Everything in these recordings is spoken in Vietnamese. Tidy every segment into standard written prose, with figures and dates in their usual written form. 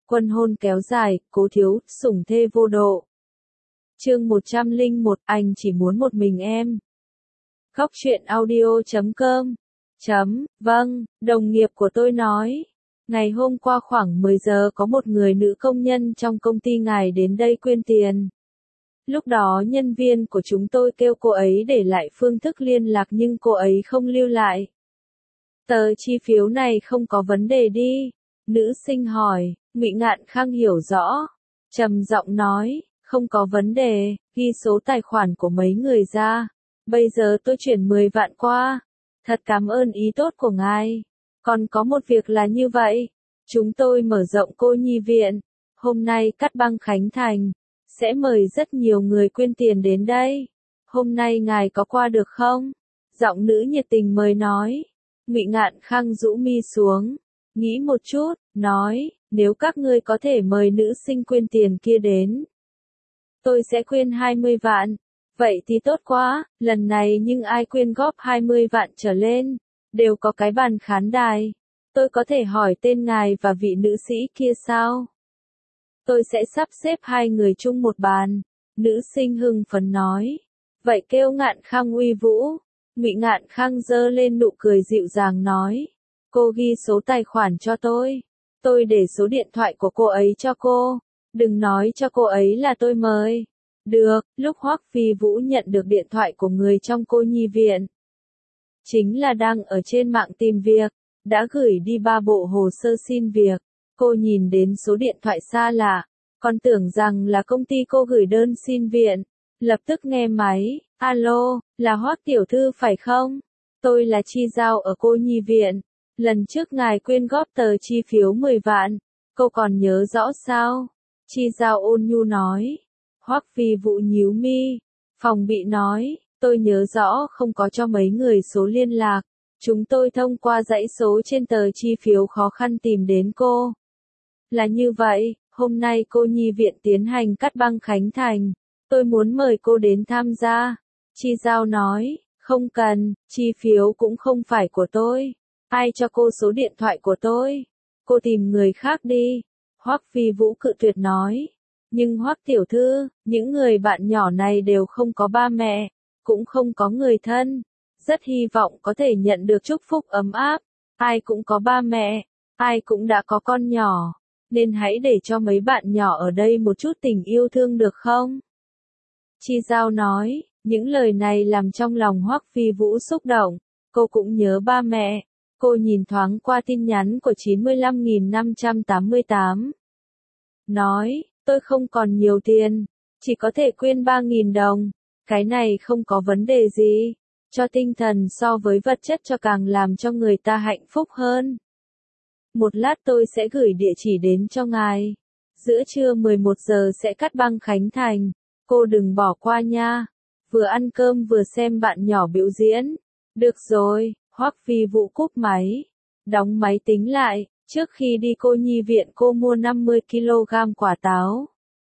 Quân hôn kéo dài, Cố Thiếu, sủng thê vô độ. Chương 101, anh chỉ muốn một mình em. Góc truyện audio.com. Vâng, đồng nghiệp của tôi nói. Ngày hôm qua khoảng 10 giờ có một người nữ công nhân trong công ty ngài đến đây quyên tiền. Lúc đó nhân viên của chúng tôi kêu cô ấy để lại phương thức liên lạc nhưng cô ấy không lưu lại. Tờ chi phiếu này không có vấn đề đi. Nữ sinh hỏi, Ngụy Ngạn Khang hiểu rõ. Trầm giọng nói, không có vấn đề, ghi số tài khoản của mấy người ra. Bây giờ tôi chuyển 10 vạn qua. Thật cảm ơn ý tốt của ngài. Còn có một việc là như vậy. Chúng tôi mở rộng cô nhi viện. Hôm nay cắt băng khánh thành. Sẽ mời rất nhiều người quyên tiền đến đây. Hôm nay ngài có qua được không? Giọng nữ nhiệt tình mời nói. Ngụy Ngạn Khang rũ mi xuống. Nghĩ một chút, nói, nếu các ngươi có thể mời nữ sinh quyên tiền kia đến. Tôi sẽ quyên 20 vạn. Vậy thì tốt quá, lần này nhưng ai quyên góp 20 vạn trở lên, đều có cái bàn khán đài. Tôi có thể hỏi tên ngài và vị nữ sĩ kia sao? Tôi sẽ sắp xếp hai người chung một bàn. Nữ sinh hưng phấn nói. Vậy kêu Ngạn Khang uy vũ. Ngụy Ngạn Khang giơ lên nụ cười dịu dàng nói. Cô ghi số tài khoản cho tôi. Tôi để số điện thoại của cô ấy cho cô. Đừng nói cho cô ấy là tôi mời. Được, lúc Hoắc Phi Vũ nhận được điện thoại của người trong cô nhi viện. Chính là đang ở trên mạng tìm việc, đã gửi đi 3 bộ hồ sơ xin việc. Cô nhìn đến số điện thoại xa lạ, còn tưởng rằng là công ty cô gửi đơn xin viện. Lập tức nghe máy, alo, là Hoắc tiểu thư phải không? Tôi là Chi Giao ở cô nhi viện. Lần trước ngài quyên góp tờ chi phiếu 10 vạn, cô còn nhớ rõ sao? Chi Giao ôn nhu nói. Hoắc Phi Vũ nhíu mi, phòng bị nói, tôi nhớ rõ không có cho mấy người số liên lạc. Chúng tôi thông qua dãy số trên tờ chi phiếu khó khăn tìm đến cô. Là như vậy, hôm nay cô nhi viện tiến hành cắt băng khánh thành. Tôi muốn mời cô đến tham gia. Chi Giao nói, không cần, chi phiếu cũng không phải của tôi. Ai cho cô số điện thoại của tôi? Cô tìm người khác đi. Hoắc Phi Vũ cự tuyệt nói. Nhưng Hoắc tiểu thư, những người bạn nhỏ này đều không có ba mẹ, cũng không có người thân. Rất hy vọng có thể nhận được chúc phúc ấm áp. Ai cũng có ba mẹ, ai cũng đã có con nhỏ. Nên hãy để cho mấy bạn nhỏ ở đây một chút tình yêu thương được không? Chi Giao nói, những lời này làm trong lòng Hoắc Phi Vũ xúc động. Cô cũng nhớ ba mẹ. Cô nhìn thoáng qua tin nhắn của 95.588. Nói, tôi không còn nhiều tiền, chỉ có thể quyên 3.000 đồng. Cái này không có vấn đề gì. Cho tinh thần so với vật chất cho càng làm cho người ta hạnh phúc hơn. Một lát tôi sẽ gửi địa chỉ đến cho ngài. Giữa trưa 11 giờ sẽ cắt băng khánh thành. Cô đừng bỏ qua nha. Vừa ăn cơm vừa xem bạn nhỏ biểu diễn. Được rồi, Hoắc Phi Vũ cúp máy. Đóng máy tính lại. Trước khi đi cô nhi viện cô mua 50 kg quả táo.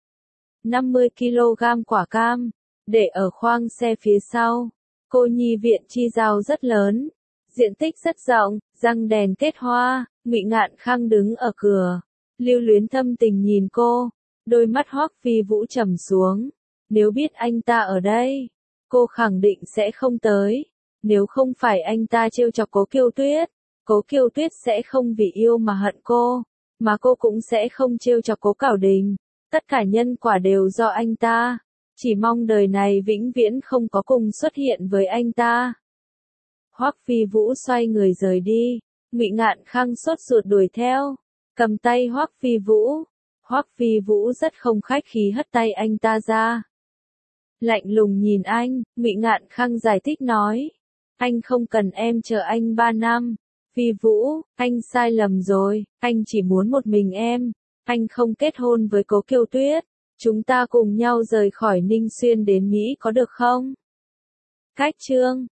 50 kg quả cam. Để ở khoang xe phía sau. Cô nhi viện Chi Giao rất lớn. Diện tích rất rộng, răng đèn kết hoa. Ngụy Ngạn Khang đứng ở cửa. Lưu Luyến thâm tình nhìn cô. Đôi mắt Hoắc Phi Vũ trầm xuống. Nếu biết anh ta ở đây, cô khẳng định sẽ không tới. Nếu không phải anh ta trêu chọc Cố Kiều Tuyết, Cố Kiều Tuyết sẽ không vì yêu mà hận cô, mà cô cũng sẽ không trêu chọc Cố Cảo Đình. Tất cả nhân quả đều do anh ta. Chỉ mong đời này vĩnh viễn không có cùng xuất hiện với anh ta. Hoắc Phi Vũ xoay người rời đi. Ngụy Ngạn Khang sốt ruột đuổi theo, cầm tay Hoắc Phi Vũ. Hoắc Phi Vũ rất không khách khí hất tay anh ta ra. Lạnh lùng nhìn anh, Ngụy Ngạn Khang giải thích nói. Anh không cần em chờ anh 3 năm. Phi Vũ, anh sai lầm rồi, anh chỉ muốn một mình em. Anh không kết hôn với Cố Kiều Tuyết. Chúng ta cùng nhau rời khỏi Ninh Xuyên đến Mỹ có được không? Cách chương